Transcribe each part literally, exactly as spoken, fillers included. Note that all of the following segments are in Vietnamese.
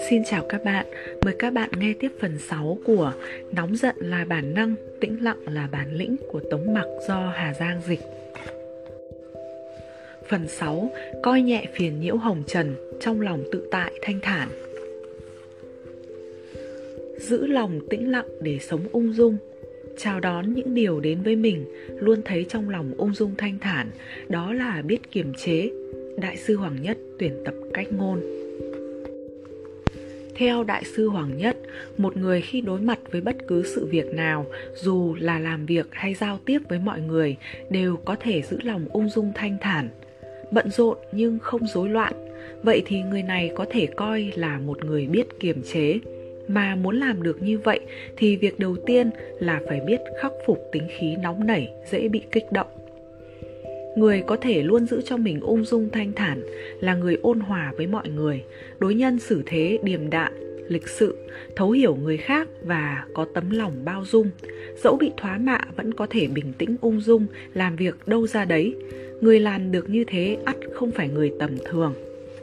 Xin chào các bạn, mời các bạn nghe tiếp phần sáu của Nóng giận là bản năng, tĩnh lặng là bản lĩnh của Tống Mặc do Hà Giang dịch. Phần sáu. Coi nhẹ phiền nhiễu hồng trần, trong lòng tự tại thanh thản. Giữ lòng tĩnh lặng để sống ung dung. Chào đón những điều đến với mình, luôn thấy trong lòng ung dung thanh thản, đó là biết kiềm chế. Đại sư Hoàng Nhất tuyển tập cách ngôn. Theo Đại sư Hoàng Nhất, một người khi đối mặt với bất cứ sự việc nào, dù là làm việc hay giao tiếp với mọi người, đều có thể giữ lòng ung dung thanh thản. Bận rộn nhưng không rối loạn, vậy thì người này có thể coi là một người biết kiềm chế. Mà muốn làm được như vậy thì việc đầu tiên là phải biết khắc phục tính khí nóng nảy, dễ bị kích động. Người có thể luôn giữ cho mình ung dung thanh thản là người ôn hòa với mọi người, đối nhân xử thế điềm đạm, lịch sự, thấu hiểu người khác và có tấm lòng bao dung. Dẫu bị thoá mạ vẫn có thể bình tĩnh ung dung, làm việc đâu ra đấy. Người làm được như thế ắt không phải người tầm thường.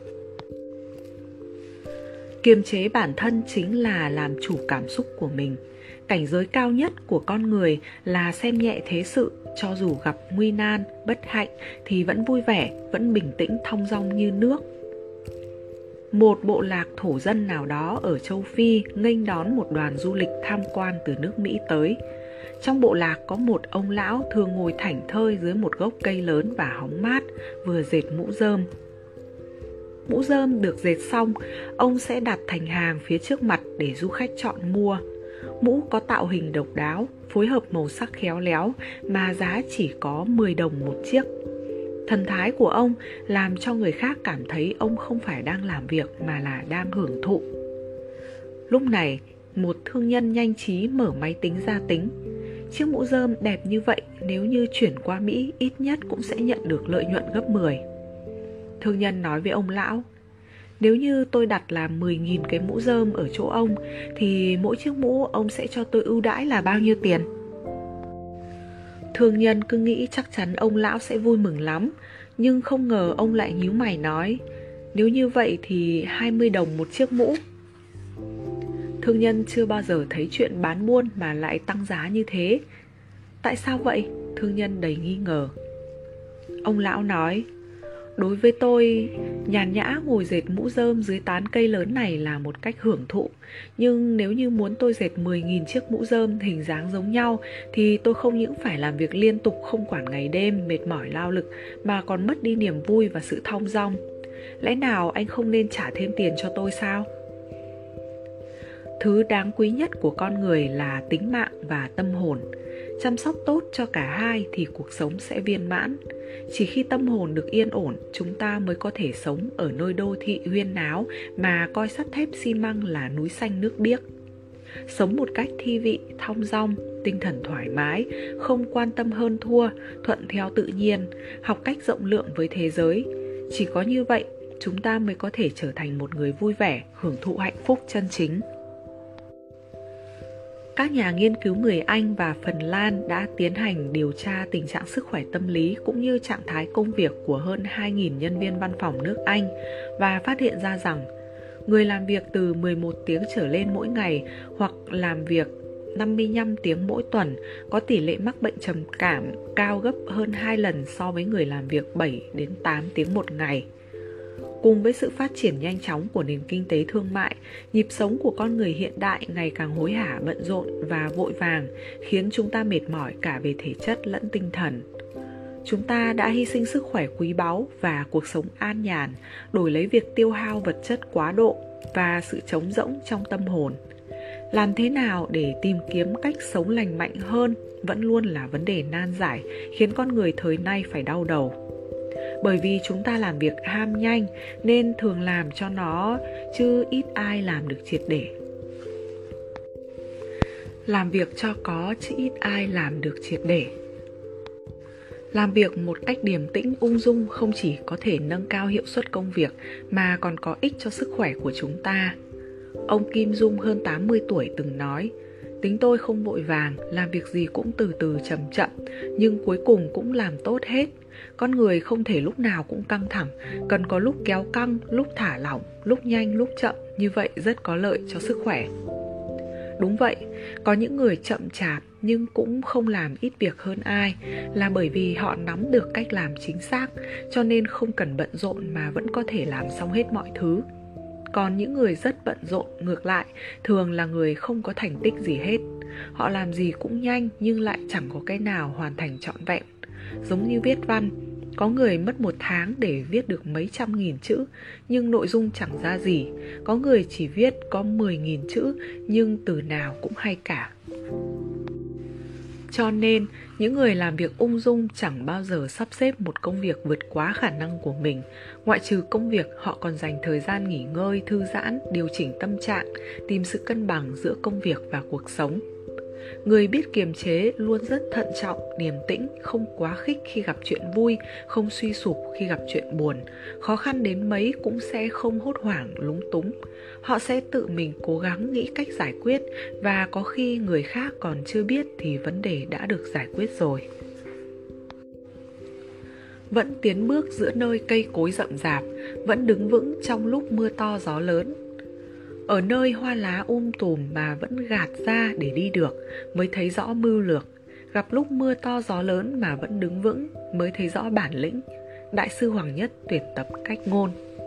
Kiềm chế bản thân chính là làm chủ cảm xúc của mình. Cảnh giới cao nhất của con người là xem nhẹ thế sự, cho dù gặp nguy nan, bất hạnh thì vẫn vui vẻ, vẫn bình tĩnh thong dong như nước. Một bộ lạc thổ dân nào đó ở châu Phi nghênh đón một đoàn du lịch tham quan từ nước Mỹ tới. Trong bộ lạc có một ông lão thường ngồi thảnh thơi dưới một gốc cây lớn và hóng mát, vừa dệt mũ rơm. Mũ rơm được dệt xong, ông sẽ đặt thành hàng phía trước mặt để du khách chọn mua. Mũ có tạo hình độc đáo, phối hợp màu sắc khéo léo mà giá chỉ có mười đồng một chiếc. Thần thái của ông làm cho người khác cảm thấy ông không phải đang làm việc mà là đang hưởng thụ. Lúc này, một thương nhân nhanh trí mở máy tính ra tính. Chiếc mũ rơm đẹp như vậy nếu như chuyển qua Mỹ ít nhất cũng sẽ nhận được lợi nhuận gấp mười. Thương nhân nói với ông lão: nếu như tôi đặt là mười nghìn cái mũ rơm ở chỗ ông thì mỗi chiếc mũ ông sẽ cho tôi ưu đãi là bao nhiêu tiền? Thương nhân cứ nghĩ chắc chắn ông lão sẽ vui mừng lắm, nhưng không ngờ ông lại nhíu mày nói: nếu như vậy thì hai mươi đồng một chiếc mũ. Thương nhân chưa bao giờ thấy chuyện bán buôn mà lại tăng giá như thế. Tại sao vậy? Thương nhân đầy nghi ngờ. Ông lão nói: đối với tôi, nhàn nhã ngồi dệt mũ rơm dưới tán cây lớn này là một cách hưởng thụ. Nhưng nếu như muốn tôi dệt mười nghìn chiếc mũ rơm hình dáng giống nhau thì tôi không những phải làm việc liên tục không quản ngày đêm, mệt mỏi lao lực, mà còn mất đi niềm vui và sự thong dong. Lẽ nào anh không nên trả thêm tiền cho tôi sao? Thứ đáng quý nhất của con người là tính mạng và tâm hồn. Chăm sóc tốt cho cả hai thì cuộc sống sẽ viên mãn. Chỉ khi tâm hồn được yên ổn, chúng ta mới có thể sống ở nơi đô thị huyên náo mà coi sắt thép xi măng là núi xanh nước biếc. Sống một cách thi vị, thong dong, tinh thần thoải mái, không quan tâm hơn thua, thuận theo tự nhiên, học cách rộng lượng với thế giới. Chỉ có như vậy, chúng ta mới có thể trở thành một người vui vẻ, hưởng thụ hạnh phúc chân chính. Các nhà nghiên cứu người Anh và Phần Lan đã tiến hành điều tra tình trạng sức khỏe tâm lý cũng như trạng thái công việc của hơn hai nghìn nhân viên văn phòng nước Anh và phát hiện ra rằng người làm việc từ mười một tiếng trở lên mỗi ngày hoặc làm việc năm mươi lăm tiếng mỗi tuần có tỷ lệ mắc bệnh trầm cảm cao gấp hơn hai lần so với người làm việc bảy đến tám tiếng một ngày. Cùng với sự phát triển nhanh chóng của nền kinh tế thương mại, nhịp sống của con người hiện đại ngày càng hối hả bận rộn và vội vàng, khiến chúng ta mệt mỏi cả về thể chất lẫn tinh thần. Chúng ta đã hy sinh sức khỏe quý báu và cuộc sống an nhàn, đổi lấy việc tiêu hao vật chất quá độ và sự trống rỗng trong tâm hồn. Làm thế nào để tìm kiếm cách sống lành mạnh hơn vẫn luôn là vấn đề nan giải, khiến con người thời nay phải đau đầu. Bởi vì chúng ta làm việc ham nhanh nên thường làm cho nó, chứ ít ai làm được triệt để. Làm việc cho có chứ ít ai làm được triệt để. Làm việc một cách điềm tĩnh ung dung không chỉ có thể nâng cao hiệu suất công việc mà còn có ích cho sức khỏe của chúng ta. Ông Kim Dung hơn tám mươi tuổi từng nói: tính tôi không vội vàng, làm việc gì cũng từ từ chậm chậm, nhưng cuối cùng cũng làm tốt hết. Con người không thể lúc nào cũng căng thẳng, cần có lúc kéo căng, lúc thả lỏng, lúc nhanh, lúc chậm, như vậy rất có lợi cho sức khỏe. Đúng vậy, có những người chậm chạp nhưng cũng không làm ít việc hơn ai, là bởi vì họ nắm được cách làm chính xác, cho nên không cần bận rộn mà vẫn có thể làm xong hết mọi thứ. Còn những người rất bận rộn ngược lại, thường là người không có thành tích gì hết. Họ làm gì cũng nhanh nhưng lại chẳng có cái nào hoàn thành trọn vẹn. Giống như viết văn, có người mất một tháng để viết được mấy trăm nghìn chữ, nhưng nội dung chẳng ra gì. Có người chỉ viết có mười nghìn chữ, nhưng từ nào cũng hay cả. Cho nên, những người làm việc ung dung chẳng bao giờ sắp xếp một công việc vượt quá khả năng của mình. Ngoại trừ công việc, họ còn dành thời gian nghỉ ngơi, thư giãn, điều chỉnh tâm trạng, tìm sự cân bằng giữa công việc và cuộc sống. Người biết kiềm chế luôn rất thận trọng, điềm tĩnh, không quá khích khi gặp chuyện vui, không suy sụp khi gặp chuyện buồn. Khó khăn đến mấy cũng sẽ không hốt hoảng, lúng túng. Họ sẽ tự mình cố gắng nghĩ cách giải quyết, và có khi người khác còn chưa biết thì vấn đề đã được giải quyết rồi. Vẫn tiến bước giữa nơi cây cối rậm rạp, vẫn đứng vững trong lúc mưa to gió lớn. Ở nơi hoa lá um tùm mà vẫn gạt ra để đi được mới thấy rõ mưu lược. Gặp lúc mưa to gió lớn mà vẫn đứng vững mới thấy rõ bản lĩnh. Đại sư Hoàng Nhất tuyển tập cách ngôn.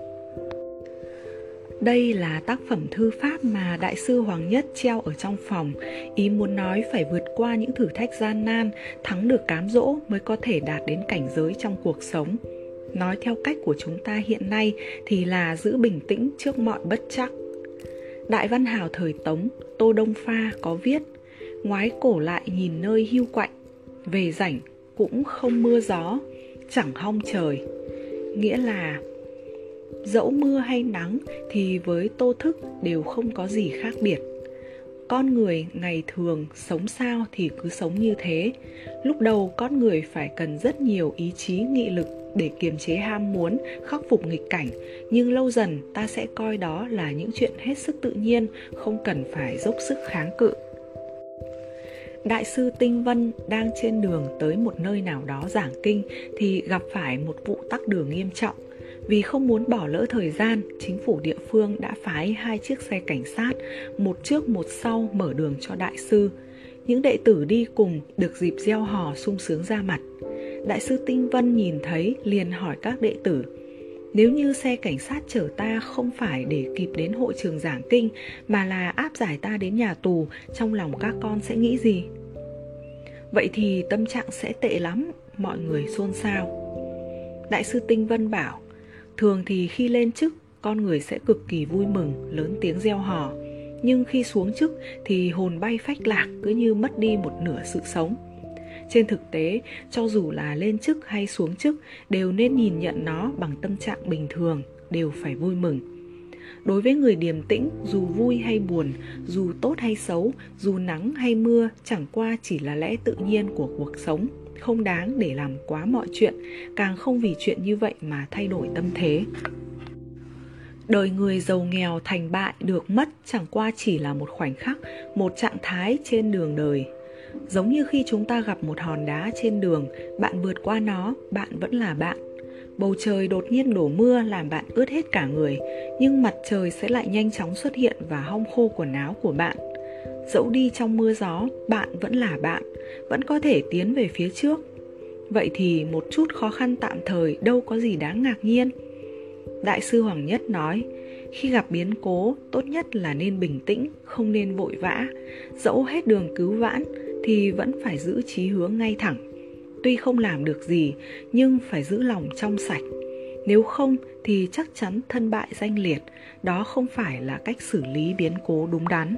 Đây là tác phẩm thư pháp mà Đại sư Hoàng Nhất treo ở trong phòng. Ý muốn nói phải vượt qua những thử thách gian nan, thắng được cám dỗ mới có thể đạt đến cảnh giới trong cuộc sống. Nói theo cách của chúng ta hiện nay thì là giữ bình tĩnh trước mọi bất trắc. Đại văn hào thời Tống, Tô Đông Pha có viết: ngoái cổ lại nhìn nơi hiu quạnh, về rảnh cũng không mưa gió, chẳng hong trời. Nghĩa là dẫu mưa hay nắng thì với Tô Thức đều không có gì khác biệt. Con người ngày thường sống sao thì cứ sống như thế. Lúc đầu con người phải cần rất nhiều ý chí nghị lực để kiềm chế ham muốn, khắc phục nghịch cảnh, nhưng lâu dần ta sẽ coi đó là những chuyện hết sức tự nhiên, không cần phải dốc sức kháng cự. Đại sư Tinh Vân đang trên đường tới một nơi nào đó giảng kinh thì gặp phải một vụ tắc đường nghiêm trọng. Vì không muốn bỏ lỡ thời gian, chính phủ địa phương đã phái hai chiếc xe cảnh sát, một trước một sau mở đường cho đại sư. Những đệ tử đi cùng được dịp gieo hò sung sướng ra mặt. Đại sư Tinh Vân nhìn thấy liền hỏi các đệ tử: nếu như xe cảnh sát chở ta không phải để kịp đến hội trường giảng kinh mà là áp giải ta đến nhà tù, trong lòng các con sẽ nghĩ gì? Vậy thì tâm trạng sẽ tệ lắm, mọi người xôn xao. Đại sư Tinh Vân bảo: thường thì khi lên chức, con người sẽ cực kỳ vui mừng, lớn tiếng reo hò. Nhưng khi xuống chức thì hồn bay phách lạc, cứ như mất đi một nửa sự sống. Trên thực tế, cho dù là lên chức hay xuống chức, đều nên nhìn nhận nó bằng tâm trạng bình thường, đều phải vui mừng. Đối với người điềm tĩnh, dù vui hay buồn, dù tốt hay xấu, dù nắng hay mưa, chẳng qua chỉ là lẽ tự nhiên của cuộc sống, không đáng để làm quá mọi chuyện, càng không vì chuyện như vậy mà thay đổi tâm thế. Đời người giàu nghèo thành bại được mất chẳng qua chỉ là một khoảnh khắc, một trạng thái trên đường đời. Giống như khi chúng ta gặp một hòn đá trên đường, bạn vượt qua nó, bạn vẫn là bạn. Bầu trời đột nhiên đổ mưa làm bạn ướt hết cả người, nhưng mặt trời sẽ lại nhanh chóng xuất hiện và hong khô quần áo của bạn. Dẫu đi trong mưa gió, bạn vẫn là bạn, vẫn có thể tiến về phía trước. Vậy thì một chút khó khăn tạm thời đâu có gì đáng ngạc nhiên. Đại sư Hoàng Nhất nói, khi gặp biến cố, tốt nhất là nên bình tĩnh, không nên vội vã. Dẫu hết đường cứu vãn thì vẫn phải giữ chí hướng ngay thẳng. Tuy không làm được gì, nhưng phải giữ lòng trong sạch. Nếu không thì chắc chắn thân bại danh liệt. Đó không phải là cách xử lý biến cố đúng đắn.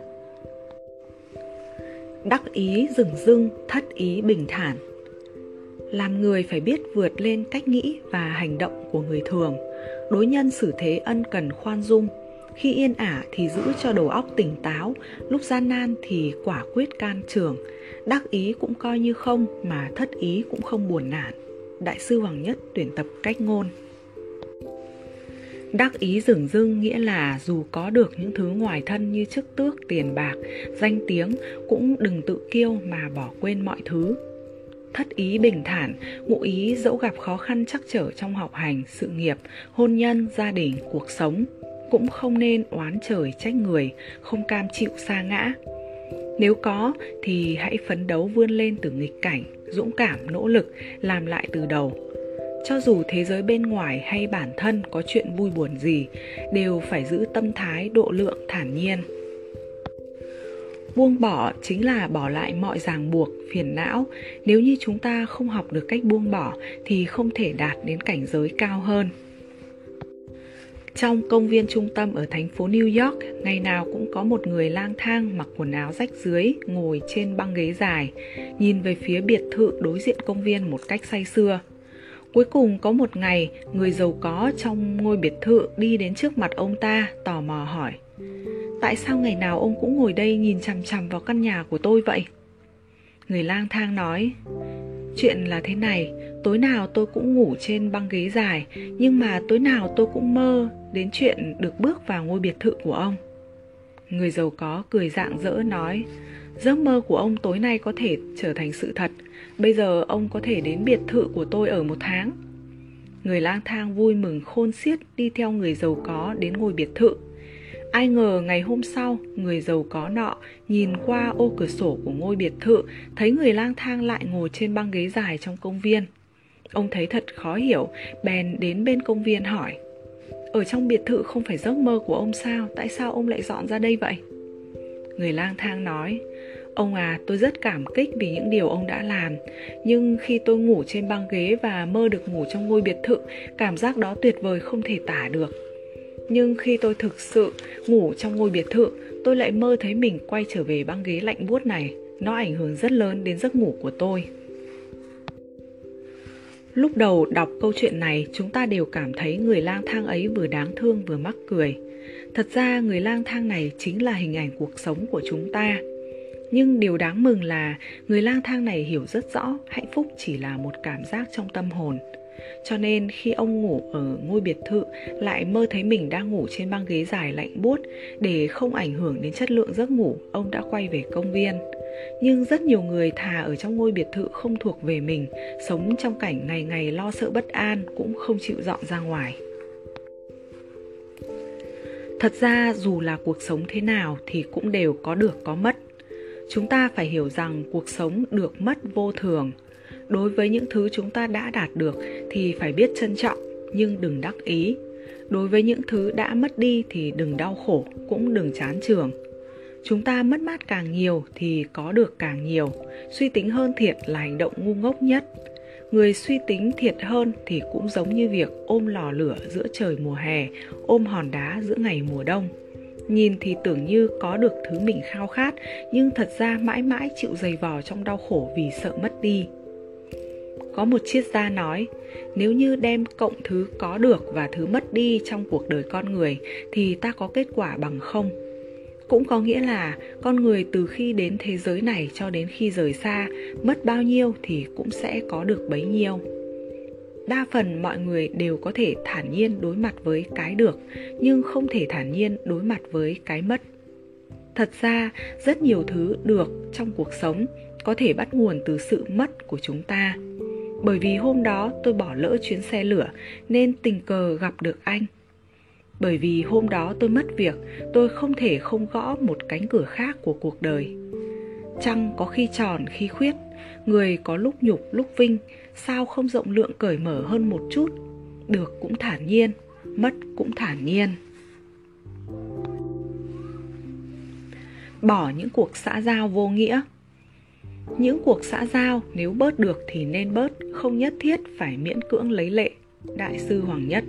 Đắc ý dửng dưng, thất ý bình thản. Làm người phải biết vượt lên cách nghĩ và hành động của người thường. Đối nhân xử thế ân cần khoan dung. Khi yên ả thì giữ cho đầu óc tỉnh táo, lúc gian nan thì quả quyết can trường. Đắc ý cũng coi như không, mà thất ý cũng không buồn nản. Đại sư Hoàng Nhất tuyển tập cách ngôn. Đắc ý dửng dưng nghĩa là dù có được những thứ ngoài thân như chức tước, tiền bạc, danh tiếng, cũng đừng tự kiêu mà bỏ quên mọi thứ. thất ý bình thản, ngũ ý dẫu gặp khó khăn trắc trở trong học hành, sự nghiệp, hôn nhân, gia đình, cuộc sống, cũng không nên oán trời trách người, không cam chịu sa ngã. Nếu có thì hãy phấn đấu vươn lên từ nghịch cảnh, dũng cảm nỗ lực, làm lại từ đầu. Cho dù thế giới bên ngoài hay bản thân có chuyện vui buồn gì, đều phải giữ tâm thái độ lượng thản nhiên. Buông bỏ chính là bỏ lại mọi ràng buộc, phiền não. Nếu như chúng ta không học được cách buông bỏ thì không thể đạt đến cảnh giới cao hơn. Trong công viên trung tâm ở thành phố New York, ngày nào cũng có một người lang thang mặc quần áo rách rưới, ngồi trên băng ghế dài, nhìn về phía biệt thự đối diện công viên một cách say sưa. Cuối cùng có một ngày, người giàu có trong ngôi biệt thự đi đến trước mặt ông ta, tò mò hỏi: "Tại sao ngày nào ông cũng ngồi đây nhìn chằm chằm vào căn nhà của tôi vậy?" Người lang thang nói: "Chuyện là thế này, tối nào tôi cũng ngủ trên băng ghế dài, nhưng mà tối nào tôi cũng mơ đến chuyện được bước vào ngôi biệt thự của ông." Người giàu có cười rạng rỡ nói: "Giấc mơ của ông tối nay có thể trở thành sự thật. Bây giờ ông có thể đến biệt thự của tôi ở một tháng." Người lang thang vui mừng khôn xiết đi theo người giàu có đến ngôi biệt thự. Ai ngờ ngày hôm sau, người giàu có nọ nhìn qua ô cửa sổ của ngôi biệt thự, thấy người lang thang lại ngồi trên băng ghế dài trong công viên. Ông thấy thật khó hiểu, bèn đến bên công viên hỏi: "Ở trong biệt thự không phải giấc mơ của ông sao? Tại sao ông lại dọn ra đây vậy?" Người lang thang nói: "Ông à, tôi rất cảm kích vì những điều ông đã làm. Nhưng khi tôi ngủ trên băng ghế và mơ được ngủ trong ngôi biệt thự, cảm giác đó tuyệt vời không thể tả được. Nhưng khi tôi thực sự ngủ trong ngôi biệt thự, tôi lại mơ thấy mình quay trở về băng ghế lạnh buốt này. Nó ảnh hưởng rất lớn đến giấc ngủ của tôi." Lúc đầu đọc câu chuyện này, chúng ta đều cảm thấy người lang thang ấy vừa đáng thương vừa mắc cười. Thật ra người lang thang này chính là hình ảnh cuộc sống của chúng ta. Nhưng điều đáng mừng là người lang thang này hiểu rất rõ hạnh phúc chỉ là một cảm giác trong tâm hồn. Cho nên khi ông ngủ ở ngôi biệt thự lại mơ thấy mình đang ngủ trên băng ghế dài lạnh buốt, để không ảnh hưởng đến chất lượng giấc ngủ, ông đã quay về công viên. Nhưng rất nhiều người thà ở trong ngôi biệt thự không thuộc về mình, sống trong cảnh ngày ngày lo sợ bất an, cũng không chịu dọn ra ngoài. Thật ra dù là cuộc sống thế nào thì cũng đều có được có mất. Chúng ta phải hiểu rằng cuộc sống được mất vô thường. Đối với những thứ chúng ta đã đạt được thì phải biết trân trọng, nhưng đừng đắc ý. Đối với những thứ đã mất đi thì đừng đau khổ, cũng đừng chán chường. Chúng ta mất mát càng nhiều thì có được càng nhiều. Suy tính hơn thiệt là hành động ngu ngốc nhất. Người suy tính thiệt hơn thì cũng giống như việc ôm lò lửa giữa trời mùa hè, ôm hòn đá giữa ngày mùa đông. Nhìn thì tưởng như có được thứ mình khao khát, nhưng thật ra mãi mãi chịu giày vò trong đau khổ vì sợ mất đi. Có một triết gia nói, nếu như đem cộng thứ có được và thứ mất đi trong cuộc đời con người thì ta có kết quả bằng không. Cũng có nghĩa là con người từ khi đến thế giới này cho đến khi rời xa, mất bao nhiêu thì cũng sẽ có được bấy nhiêu. Đa phần mọi người đều có thể thản nhiên đối mặt với cái được, nhưng không thể thản nhiên đối mặt với cái mất. Thật ra, rất nhiều thứ được trong cuộc sống có thể bắt nguồn từ sự mất của chúng ta. Bởi vì hôm đó tôi bỏ lỡ chuyến xe lửa nên tình cờ gặp được anh. Bởi vì hôm đó tôi mất việc, tôi không thể không gõ một cánh cửa khác của cuộc đời. Trăng có khi tròn khi khuyết, người có lúc nhục lúc vinh, sao không rộng lượng cởi mở hơn một chút? Được cũng thản nhiên, mất cũng thản nhiên. Bỏ những cuộc xã giao vô nghĩa. Những cuộc xã giao nếu bớt được thì nên bớt, không nhất thiết phải miễn cưỡng lấy lệ. Đại sư Hoàng Nhất.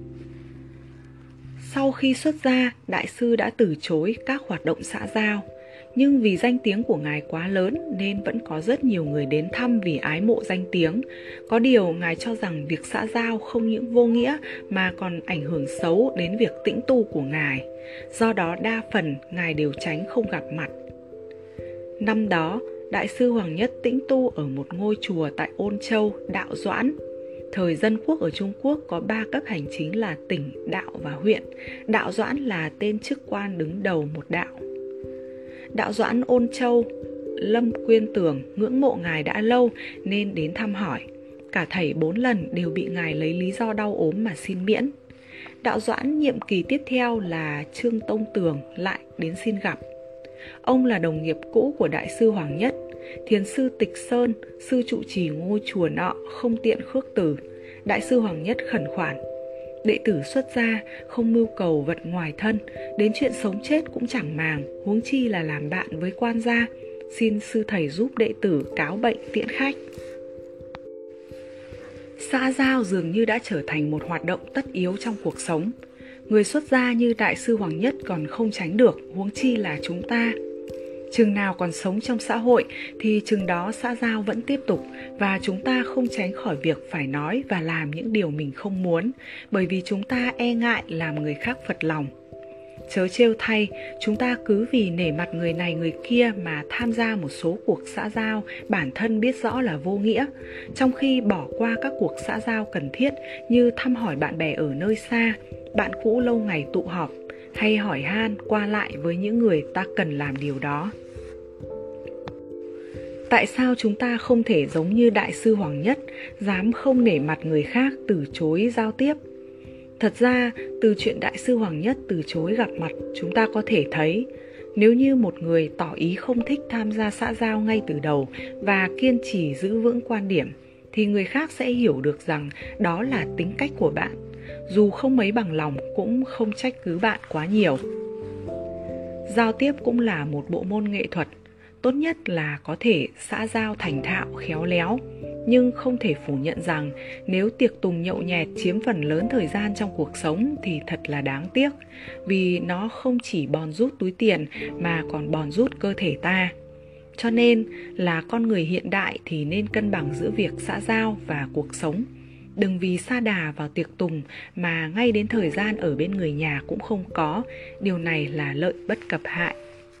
Sau khi xuất gia, Đại sư đã từ chối các hoạt động xã giao. Nhưng vì danh tiếng của Ngài quá lớn nên vẫn có rất nhiều người đến thăm vì ái mộ danh tiếng. Có điều Ngài cho rằng việc xã giao không những vô nghĩa mà còn ảnh hưởng xấu đến việc tĩnh tu của Ngài. Do đó đa phần Ngài đều tránh không gặp mặt. Năm đó, Đại sư Hoàng Nhất tĩnh tu ở một ngôi chùa tại Ôn Châu, Đạo Doãn. Thời Dân Quốc ở Trung Quốc có ba cấp hành chính là tỉnh, đạo và huyện. Đạo Doãn là tên chức quan đứng đầu một đạo. Đạo Doãn Ôn Châu Lâm Quyên Tường ngưỡng mộ ngài đã lâu nên đến thăm hỏi. Cả thảy bốn lần đều bị ngài lấy lý do đau ốm mà xin miễn. Đạo Doãn nhiệm kỳ tiếp theo là Trương Tông Tường lại đến xin gặp. Ông là đồng nghiệp cũ của Đại sư Hoàng Nhất. Thiền sư Tịch Sơn, sư trụ trì ngôi chùa nọ không tiện khước từ. Đại sư Hoàng Nhất khẩn khoản: đệ tử xuất gia, không mưu cầu vật ngoài thân, đến chuyện sống chết cũng chẳng màng, huống chi là làm bạn với quan gia. Xin sư thầy giúp đệ tử cáo bệnh tiễn khách. Xã giao dường như đã trở thành một hoạt động tất yếu trong cuộc sống. Người xuất gia như Đại sư Hoàng Nhất còn không tránh được, huống chi là chúng ta. Chừng nào còn sống trong xã hội thì chừng đó xã giao vẫn tiếp tục, và chúng ta không tránh khỏi việc phải nói và làm những điều mình không muốn, bởi vì chúng ta e ngại làm người khác phật lòng. Chớ trêu thay, chúng ta cứ vì nể mặt người này người kia mà tham gia một số cuộc xã giao bản thân biết rõ là vô nghĩa, trong khi bỏ qua các cuộc xã giao cần thiết như thăm hỏi bạn bè ở nơi xa, bạn cũ lâu ngày tụ họp, hay hỏi han qua lại với những người ta cần làm điều đó. Tại sao chúng ta không thể giống như Đại sư Hoàng Nhất, dám không nể mặt người khác từ chối giao tiếp? Thật ra, từ chuyện Đại sư Hoàng Nhất từ chối gặp mặt, chúng ta có thể thấy, nếu như một người tỏ ý không thích tham gia xã giao ngay từ đầu và kiên trì giữ vững quan điểm, thì người khác sẽ hiểu được rằng đó là tính cách của bạn. Dù không mấy bằng lòng cũng không trách cứ bạn quá nhiều. Giao tiếp cũng là một bộ môn nghệ thuật. Tốt nhất là có thể xã giao thành thạo, khéo léo. Nhưng không thể phủ nhận rằng nếu tiệc tùng nhậu nhẹt chiếm phần lớn thời gian trong cuộc sống thì thật là đáng tiếc, vì nó không chỉ bòn rút túi tiền mà còn bòn rút cơ thể ta. Cho nên là con người hiện đại thì nên cân bằng giữa việc xã giao và cuộc sống. Đừng vì sa đà vào tiệc tùng mà ngay đến thời gian ở bên người nhà cũng không có. Điều này là lợi bất cập hại.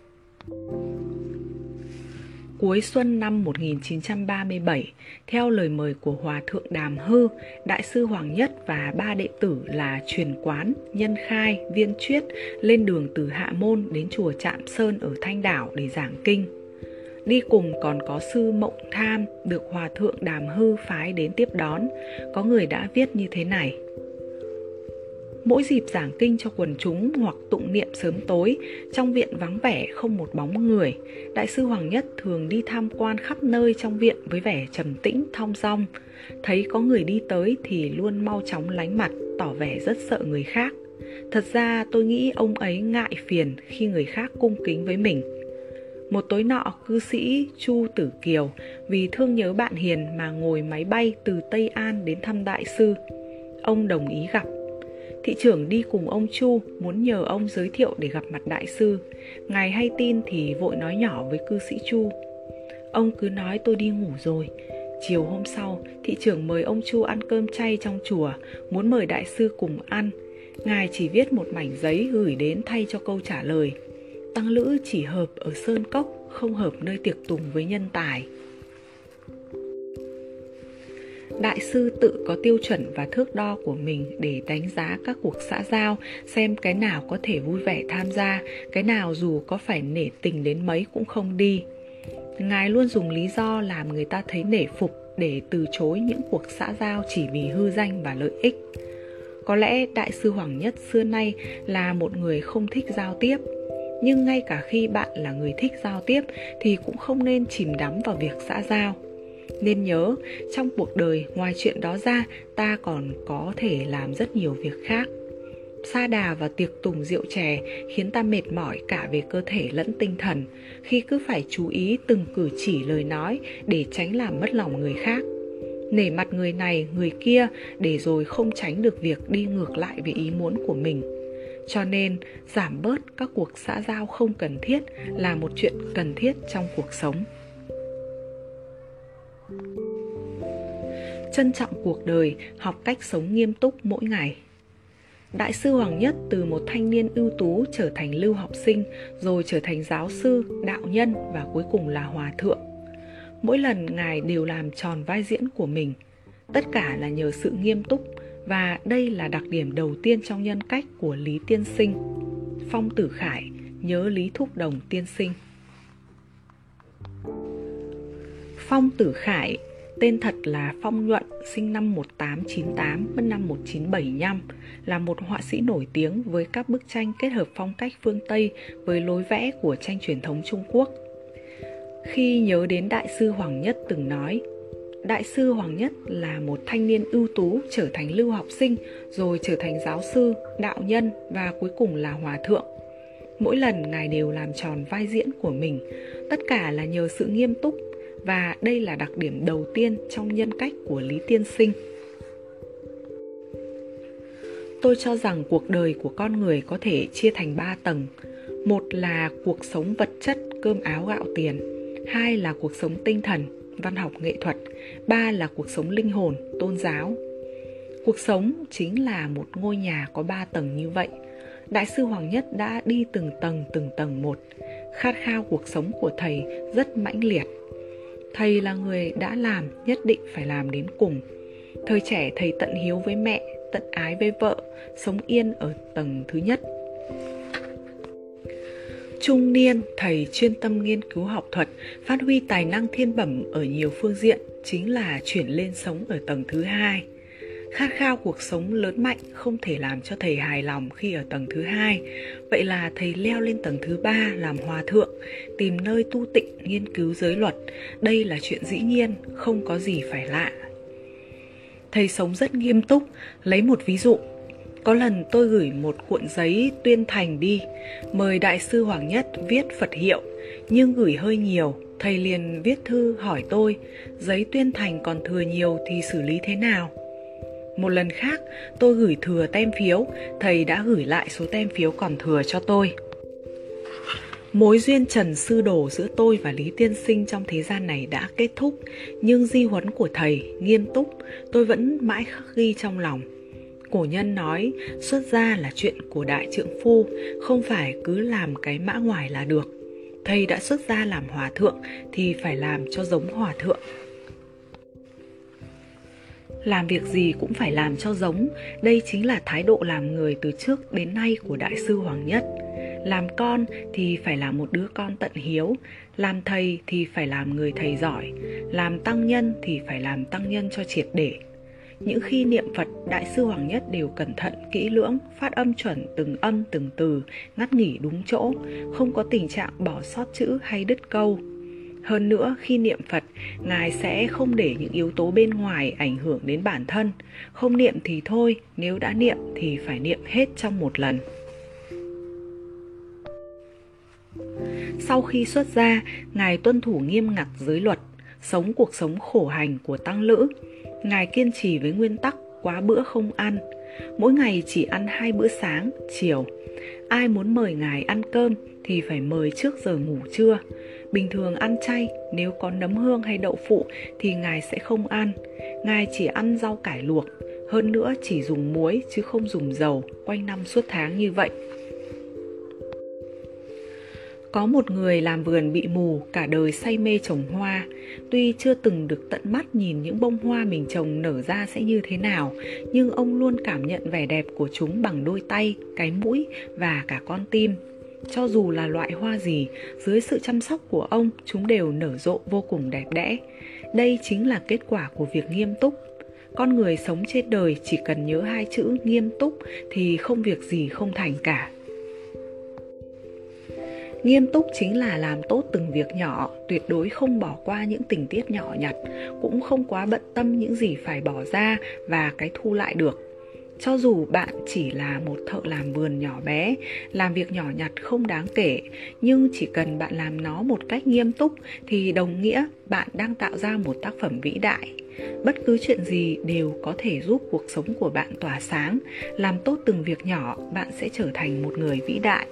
Cuối xuân năm một nghìn chín trăm ba mươi bảy, theo lời mời của Hòa thượng Đàm Hư, Đại sư Hoàng Nhất và ba đệ tử là Truyền Quán, Nhân Khai, Viên Chuyết lên đường từ Hạ Môn đến chùa Trạm Sơn ở Thanh Đảo để giảng kinh. Đi cùng còn có sư Mộng Tham được Hòa thượng Đàm Hư phái đến tiếp đón. Có người đã viết như thế này: mỗi dịp giảng kinh cho quần chúng hoặc tụng niệm sớm tối, trong viện vắng vẻ không một bóng người, Đại sư Hoàng Nhất thường đi tham quan khắp nơi trong viện với vẻ trầm tĩnh thong dong. Thấy có người đi tới thì luôn mau chóng lánh mặt, tỏ vẻ rất sợ người khác. Thật ra tôi nghĩ ông ấy ngại phiền khi người khác cung kính với mình. Một tối nọ, cư sĩ Chu Tử Kiều vì thương nhớ bạn hiền mà ngồi máy bay từ Tây An đến thăm đại sư. Ông đồng ý gặp. Thị trưởng đi cùng ông Chu, muốn nhờ ông giới thiệu để gặp mặt đại sư. Ngài hay tin thì vội nói nhỏ với cư sĩ Chu: ông cứ nói tôi đi ngủ rồi. Chiều hôm sau, thị trưởng mời ông Chu ăn cơm chay trong chùa, muốn mời đại sư cùng ăn. Ngài chỉ viết một mảnh giấy gửi đến thay cho câu trả lời: tăng lữ chỉ hợp ở sơn cốc, không hợp nơi tiệc tùng với nhân tài. Đại sư tự có tiêu chuẩn và thước đo của mình để đánh giá các cuộc xã giao, xem cái nào có thể vui vẻ tham gia, cái nào dù có phải nể tình đến mấy cũng không đi. Ngài luôn dùng lý do làm người ta thấy nể phục để từ chối những cuộc xã giao chỉ vì hư danh và lợi ích. Có lẽ Đại sư Hoàng Nhất xưa nay là một người không thích giao tiếp, nhưng ngay cả khi bạn là người thích giao tiếp thì cũng không nên chìm đắm vào việc xã giao. Nên nhớ, trong cuộc đời ngoài chuyện đó ra, ta còn có thể làm rất nhiều việc khác. Sa đà vào tiệc tùng rượu chè khiến ta mệt mỏi cả về cơ thể lẫn tinh thần, khi cứ phải chú ý từng cử chỉ lời nói để tránh làm mất lòng người khác. Nể mặt người này, người kia để rồi không tránh được việc đi ngược lại với ý muốn của mình. Cho nên, giảm bớt các cuộc xã giao không cần thiết là một chuyện cần thiết trong cuộc sống. Trân trọng cuộc đời, học cách sống nghiêm túc mỗi ngày. Đại sư Hoàng Nhất từ một thanh niên ưu tú trở thành lưu học sinh, rồi trở thành giáo sư, đạo nhân và cuối cùng là hòa thượng. Mỗi lần Ngài đều làm tròn vai diễn của mình. Tất cả là nhờ sự nghiêm túc, và đây là đặc điểm đầu tiên trong nhân cách của Lý Tiên Sinh. Phong Tử Khải nhớ Lý Thúc Đồng tiên sinh. Phong Tử Khải, tên thật là Phong Nhuận, sinh năm một nghìn tám trăm chín mươi tám, mất năm một nghìn chín trăm bảy mươi lăm, là một họa sĩ nổi tiếng với các bức tranh kết hợp phong cách phương Tây với lối vẽ của tranh truyền thống Trung Quốc. Khi nhớ đến Đại sư Hoàng Nhất từng nói, Đại sư Hoàng Nhất là một thanh niên ưu tú trở thành lưu học sinh, rồi trở thành giáo sư, đạo nhân và cuối cùng là hòa thượng. Mỗi lần Ngài đều làm tròn vai diễn của mình, tất cả là nhờ sự nghiêm túc, và đây là đặc điểm đầu tiên trong nhân cách của Lý Tiên Sinh. Tôi cho rằng cuộc đời của con người có thể chia thành ba tầng. Một là cuộc sống vật chất, cơm áo gạo tiền. Hai là cuộc sống tinh thần, văn học nghệ thuật. Ba là cuộc sống linh hồn, tôn giáo. Cuộc sống chính là một ngôi nhà có ba tầng như vậy. Đại sư Hoàng Nhất đã đi từng tầng từng tầng một. Khát khao cuộc sống của thầy rất mãnh liệt. Thầy là người đã làm, nhất định phải làm đến cùng. Thời trẻ thầy tận hiếu với mẹ, tận ái với vợ, sống yên ở tầng thứ nhất. Trung niên, thầy chuyên tâm nghiên cứu học thuật, phát huy tài năng thiên bẩm ở nhiều phương diện, chính là chuyển lên sống ở tầng thứ hai. Khát khao cuộc sống lớn mạnh không thể làm cho thầy hài lòng khi ở tầng thứ hai. Vậy là thầy leo lên tầng thứ ba làm hòa thượng, tìm nơi tu tịnh nghiên cứu giới luật. Đây là chuyện dĩ nhiên, không có gì phải lạ. Thầy sống rất nghiêm túc. Lấy một ví dụ, có lần tôi gửi một cuộn giấy tuyên thành đi, mời Đại sư Hoàng Nhất viết Phật hiệu, nhưng gửi hơi nhiều. Thầy liền viết thư hỏi tôi, giấy tuyên thành còn thừa nhiều thì xử lý thế nào? Một lần khác, tôi gửi thừa tem phiếu, thầy đã gửi lại số tem phiếu còn thừa cho tôi. Mối duyên trần sư đồ giữa tôi và Lý Tiên Sinh trong thế gian này đã kết thúc, nhưng di huấn của thầy nghiêm túc, tôi vẫn mãi khắc ghi trong lòng. Cổ nhân nói, xuất gia là chuyện của đại trượng phu, không phải cứ làm cái mã ngoài là được. Thầy đã xuất gia làm hòa thượng thì phải làm cho giống hòa thượng. Làm việc gì cũng phải làm cho giống, đây chính là thái độ làm người từ trước đến nay của Đại sư Hoàng Nhất. Làm con thì phải là một đứa con tận hiếu, làm thầy thì phải làm người thầy giỏi, làm tăng nhân thì phải làm tăng nhân cho triệt để. Những khi niệm Phật, Đại sư Hoàng Nhất đều cẩn thận, kỹ lưỡng, phát âm chuẩn từng âm từng từ, ngắt nghỉ đúng chỗ, không có tình trạng bỏ sót chữ hay đứt câu. Hơn nữa, khi niệm Phật, Ngài sẽ không để những yếu tố bên ngoài ảnh hưởng đến bản thân. Không niệm thì thôi, nếu đã niệm thì phải niệm hết trong một lần. Sau khi xuất gia, Ngài tuân thủ nghiêm ngặt giới luật, sống cuộc sống khổ hành của tăng lữ. Ngài kiên trì với nguyên tắc quá bữa không ăn, mỗi ngày chỉ ăn hai bữa sáng, chiều. Ai muốn mời Ngài ăn cơm thì phải mời trước giờ ngủ trưa. Bình thường ăn chay, nếu có nấm hương hay đậu phụ thì Ngài sẽ không ăn. Ngài chỉ ăn rau cải luộc, hơn nữa chỉ dùng muối chứ không dùng dầu, quanh năm suốt tháng như vậy. Có một người làm vườn bị mù, cả đời say mê trồng hoa. Tuy chưa từng được tận mắt nhìn những bông hoa mình trồng nở ra sẽ như thế nào, nhưng ông luôn cảm nhận vẻ đẹp của chúng bằng đôi tay, cái mũi và cả con tim. Cho dù là loại hoa gì, dưới sự chăm sóc của ông, chúng đều nở rộ vô cùng đẹp đẽ. Đây chính là kết quả của việc nghiêm túc. Con người sống trên đời chỉ cần nhớ hai chữ nghiêm túc thì không việc gì không thành cả. Nghiêm túc chính là làm tốt từng việc nhỏ, tuyệt đối không bỏ qua những tình tiết nhỏ nhặt, cũng không quá bận tâm những gì phải bỏ ra và cái thu lại được. Cho dù bạn chỉ là một thợ làm vườn nhỏ bé, làm việc nhỏ nhặt không đáng kể, nhưng chỉ cần bạn làm nó một cách nghiêm túc thì đồng nghĩa bạn đang tạo ra một tác phẩm vĩ đại. Bất cứ chuyện gì đều có thể giúp cuộc sống của bạn tỏa sáng. Làm tốt từng việc nhỏ, bạn sẽ trở thành một người vĩ đại.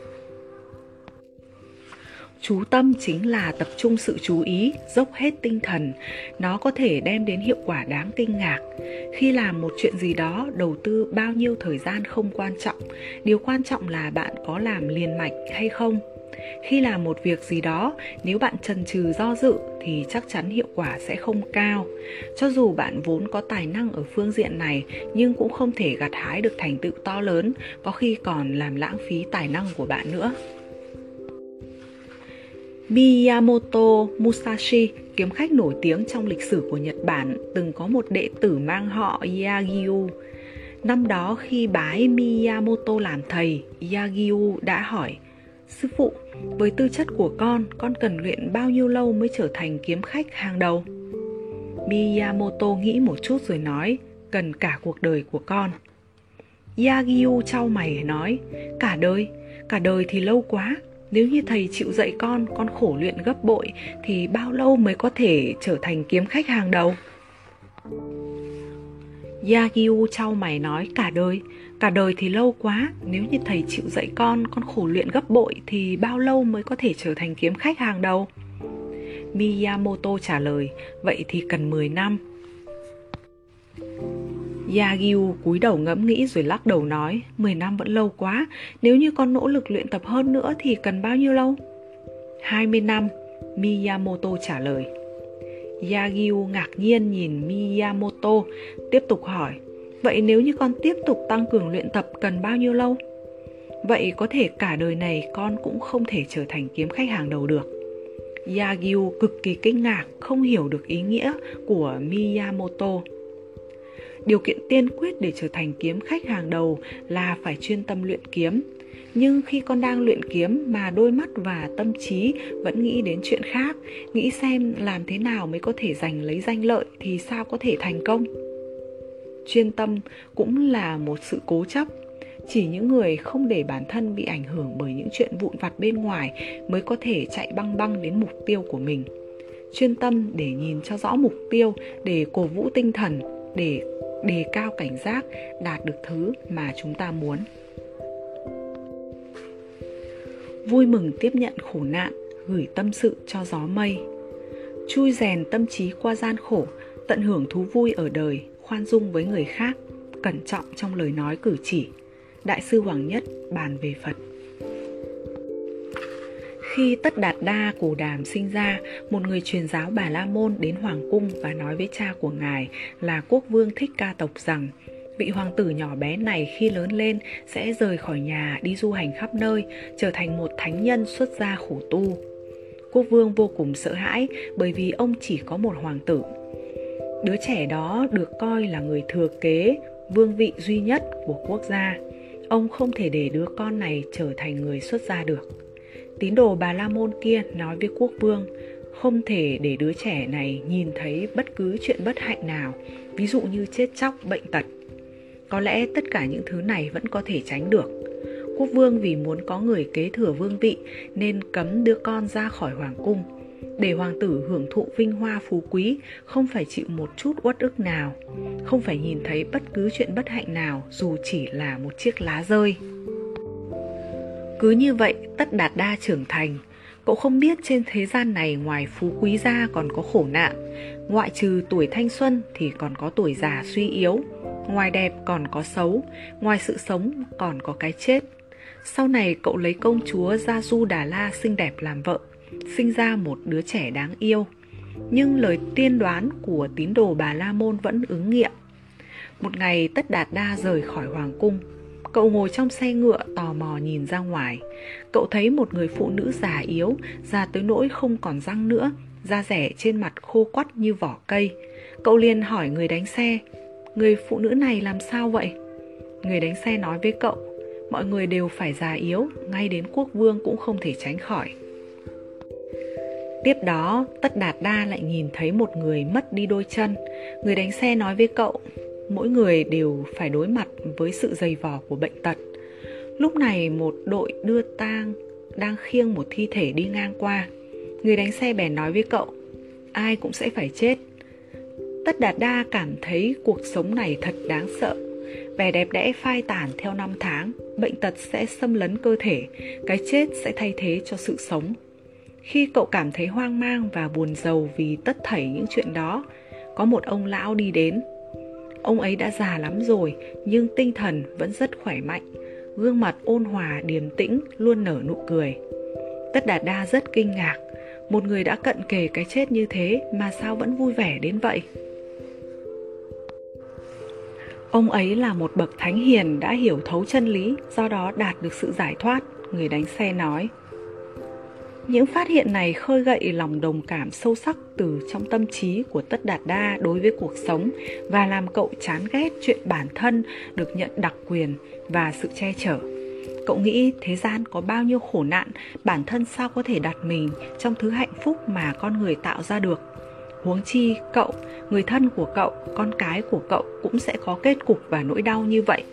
Chú tâm chính là tập trung sự chú ý, dốc hết tinh thần. Nó có thể đem đến hiệu quả đáng kinh ngạc. Khi làm một chuyện gì đó, đầu tư bao nhiêu thời gian không quan trọng. Điều quan trọng là bạn có làm liền mạch hay không. Khi làm một việc gì đó, nếu bạn chần chừ do dự thì chắc chắn hiệu quả sẽ không cao. Cho dù bạn vốn có tài năng ở phương diện này, nhưng cũng không thể gặt hái được thành tựu to lớn, có khi còn làm lãng phí tài năng của bạn nữa. Miyamoto Musashi, kiếm khách nổi tiếng trong lịch sử của Nhật Bản, từng có một đệ tử mang họ Yagyu. Năm đó khi bái Miyamoto làm thầy, Yagyu đã hỏi: "Sư phụ, với tư chất của con, con cần luyện bao nhiêu lâu mới trở thành kiếm khách hàng đầu?" Miyamoto nghĩ một chút rồi nói: "Cần cả cuộc đời của con." Yagyu chau mày nói: "Cả đời? Cả đời thì lâu quá. Nếu như thầy chịu dạy con, con khổ luyện gấp bội, thì bao lâu mới có thể trở thành kiếm khách hàng đầu?" Yagyu chau mày nói: "Cả đời? Cả đời thì lâu quá. Nếu như thầy chịu dạy con, con khổ luyện gấp bội, thì bao lâu mới có thể trở thành kiếm khách hàng đầu?" Miyamoto trả lời: "Vậy thì cần mười năm. Yagyu cúi đầu ngẫm nghĩ rồi lắc đầu nói: mười năm vẫn lâu quá. Nếu như con nỗ lực luyện tập hơn nữa thì cần bao nhiêu lâu?" hai mươi năm, Miyamoto trả lời. Yagyu ngạc nhiên nhìn Miyamoto, tiếp tục hỏi: "Vậy nếu như con tiếp tục tăng cường luyện tập cần bao nhiêu lâu?" "Vậy có thể cả đời này con cũng không thể trở thành kiếm khách hàng đầu được." Yagyu cực kỳ kinh ngạc, không hiểu được ý nghĩa của Miyamoto. Điều kiện tiên quyết để trở thành kiếm khách hàng đầu là phải chuyên tâm luyện kiếm. Nhưng khi con đang luyện kiếm mà đôi mắt và tâm trí vẫn nghĩ đến chuyện khác, nghĩ xem làm thế nào mới có thể giành lấy danh lợi thì sao có thể thành công? Chuyên tâm cũng là một sự cố chấp. Chỉ những người không để bản thân bị ảnh hưởng bởi những chuyện vụn vặt bên ngoài mới có thể chạy băng băng đến mục tiêu của mình. Chuyên tâm để nhìn cho rõ mục tiêu, để cổ vũ tinh thần, để đề cao cảnh giác, đạt được thứ mà chúng ta muốn. Vui mừng tiếp nhận khổ nạn, gửi tâm sự cho gió mây. Chui rèn tâm trí qua gian khổ, tận hưởng thú vui ở đời, khoan dung với người khác, cẩn trọng trong lời nói cử chỉ. Đại sư Hoàng Nhất bàn về Phật. Khi Tất Đạt Đa Cồ Đàm sinh ra, một người truyền giáo Bà La Môn đến hoàng cung và nói với cha của ngài là quốc vương Thích Ca Tộc rằng vị hoàng tử nhỏ bé này khi lớn lên sẽ rời khỏi nhà đi du hành khắp nơi, trở thành một thánh nhân xuất gia khổ tu. Quốc vương vô cùng sợ hãi bởi vì ông chỉ có một hoàng tử. Đứa trẻ đó được coi là người thừa kế, vương vị duy nhất của quốc gia. Ông không thể để đứa con này trở thành người xuất gia được. Tín đồ Bà La Môn kia nói với quốc vương, không thể để đứa trẻ này nhìn thấy bất cứ chuyện bất hạnh nào, ví dụ như chết chóc, bệnh tật. Có lẽ tất cả những thứ này vẫn có thể tránh được. Quốc vương vì muốn có người kế thừa vương vị nên cấm đứa con ra khỏi hoàng cung, để hoàng tử hưởng thụ vinh hoa phú quý, không phải chịu một chút uất ức nào, không phải nhìn thấy bất cứ chuyện bất hạnh nào dù chỉ là một chiếc lá rơi. Cứ như vậy, Tất Đạt Đa trưởng thành. Cậu không biết trên thế gian này ngoài phú quý ra còn có khổ nạn. Ngoại trừ tuổi thanh xuân thì còn có tuổi già suy yếu. Ngoài đẹp còn có xấu. Ngoài sự sống còn có cái chết. Sau này cậu lấy công chúa Gia Du Đà La xinh đẹp làm vợ, sinh ra một đứa trẻ đáng yêu. Nhưng lời tiên đoán của tín đồ Bà La Môn vẫn ứng nghiệm. Một ngày Tất Đạt Đa rời khỏi hoàng cung. Cậu ngồi trong xe ngựa tò mò nhìn ra ngoài. Cậu thấy một người phụ nữ già yếu, già tới nỗi không còn răng nữa, da rẻ trên mặt khô quắt như vỏ cây. Cậu liền hỏi người đánh xe, người phụ nữ này làm sao vậy? Người đánh xe nói với cậu, mọi người đều phải già yếu, ngay đến quốc vương cũng không thể tránh khỏi. Tiếp đó, Tất Đạt Đa lại nhìn thấy một người mất đi đôi chân. Người đánh xe nói với cậu, mỗi người đều phải đối mặt với sự dày vò của bệnh tật. Lúc này một đội đưa tang đang khiêng một thi thể đi ngang qua. Người đánh xe bèn nói với cậu, ai cũng sẽ phải chết. Tất Đạt Đa cảm thấy cuộc sống này thật đáng sợ. Vẻ đẹp đẽ phai tàn theo năm tháng, bệnh tật sẽ xâm lấn cơ thể, cái chết sẽ thay thế cho sự sống. Khi cậu cảm thấy hoang mang và buồn rầu vì tất thảy những chuyện đó, có một ông lão đi đến. Ông ấy đã già lắm rồi, nhưng tinh thần vẫn rất khỏe mạnh, gương mặt ôn hòa, điềm tĩnh, luôn nở nụ cười. Tất Đạt Đa rất kinh ngạc, một người đã cận kề cái chết như thế mà sao vẫn vui vẻ đến vậy? Ông ấy là một bậc thánh hiền đã hiểu thấu chân lý, do đó đạt được sự giải thoát, người đánh xe nói. Những phát hiện này khơi gợi lòng đồng cảm sâu sắc từ trong tâm trí của Tất Đạt Đa đối với cuộc sống và làm cậu chán ghét chuyện bản thân được nhận đặc quyền và sự che chở. Cậu nghĩ thế gian có bao nhiêu khổ nạn, bản thân sao có thể đặt mình trong thứ hạnh phúc mà con người tạo ra được. Huống chi cậu, người thân của cậu, con cái của cậu cũng sẽ có kết cục và nỗi đau như vậy.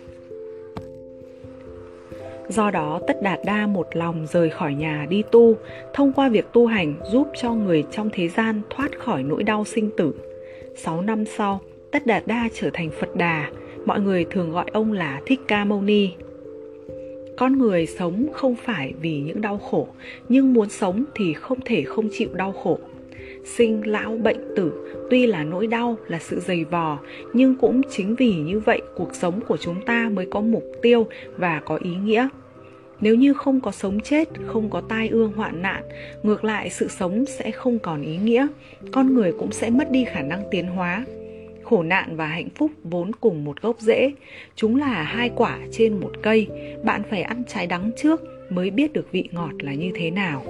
Do đó Tất Đạt Đa một lòng rời khỏi nhà đi tu, thông qua việc tu hành giúp cho người trong thế gian thoát khỏi nỗi đau sinh tử. Sáu năm sau, Tất Đạt Đa trở thành Phật Đà, mọi người thường gọi ông là Thích Ca Mâu Ni. Con người sống không phải vì những đau khổ, nhưng muốn sống thì không thể không chịu đau khổ. Sinh, lão, bệnh, tử tuy là nỗi đau, là sự dày vò, nhưng cũng chính vì như vậy cuộc sống của chúng ta mới có mục tiêu và có ý nghĩa. Nếu như không có sống chết, không có tai ương hoạn nạn, ngược lại sự sống sẽ không còn ý nghĩa, con người cũng sẽ mất đi khả năng tiến hóa. Khổ nạn và hạnh phúc vốn cùng một gốc rễ, chúng là hai quả trên một cây, bạn phải ăn trái đắng trước mới biết được vị ngọt là như thế nào.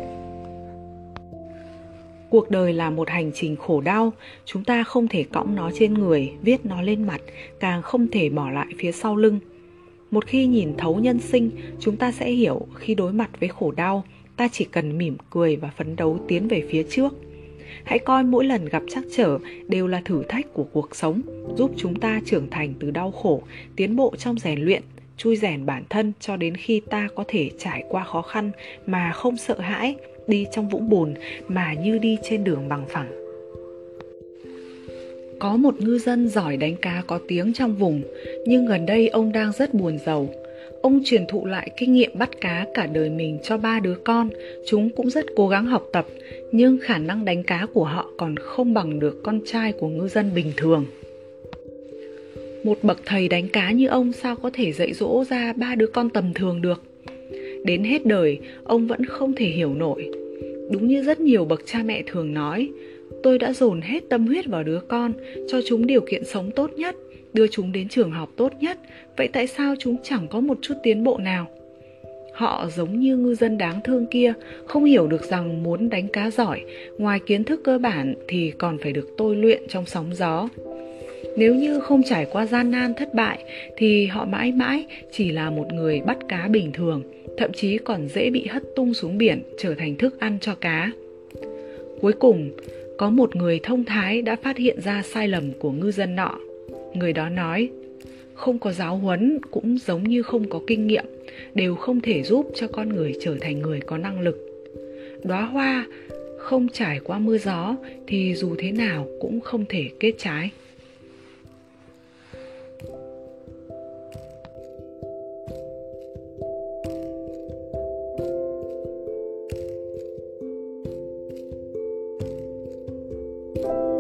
Cuộc đời là một hành trình khổ đau, chúng ta không thể cõng nó trên người, viết nó lên mặt, càng không thể bỏ lại phía sau lưng. Một khi nhìn thấu nhân sinh, chúng ta sẽ hiểu khi đối mặt với khổ đau, ta chỉ cần mỉm cười và phấn đấu tiến về phía trước. Hãy coi mỗi lần gặp trắc trở đều là thử thách của cuộc sống, giúp chúng ta trưởng thành từ đau khổ, tiến bộ trong rèn luyện, chui rèn bản thân cho đến khi ta có thể trải qua khó khăn mà không sợ hãi, đi trong vũng bùn mà như đi trên đường bằng phẳng. Có một ngư dân giỏi đánh cá có tiếng trong vùng, nhưng gần đây ông đang rất buồn rầu. Ông truyền thụ lại kinh nghiệm bắt cá cả đời mình cho ba đứa con, chúng cũng rất cố gắng học tập, nhưng khả năng đánh cá của họ còn không bằng được con trai của ngư dân bình thường. Một bậc thầy đánh cá như ông sao có thể dạy dỗ ra ba đứa con tầm thường được? Đến hết đời, ông vẫn không thể hiểu nổi. Đúng như rất nhiều bậc cha mẹ thường nói, tôi đã dồn hết tâm huyết vào đứa con, cho chúng điều kiện sống tốt nhất, đưa chúng đến trường học tốt nhất, vậy tại sao chúng chẳng có một chút tiến bộ nào? Họ giống như ngư dân đáng thương kia, không hiểu được rằng muốn đánh cá giỏi, ngoài kiến thức cơ bản thì còn phải được tôi luyện trong sóng gió. Nếu như không trải qua gian nan thất bại thì họ mãi mãi chỉ là một người bắt cá bình thường, thậm chí còn dễ bị hất tung xuống biển trở thành thức ăn cho cá. Cuối cùng, có một người thông thái đã phát hiện ra sai lầm của ngư dân nọ. Người đó nói, không có giáo huấn cũng giống như không có kinh nghiệm, đều không thể giúp cho con người trở thành người có năng lực. Đóa hoa không trải qua mưa gió thì dù thế nào cũng không thể kết trái. you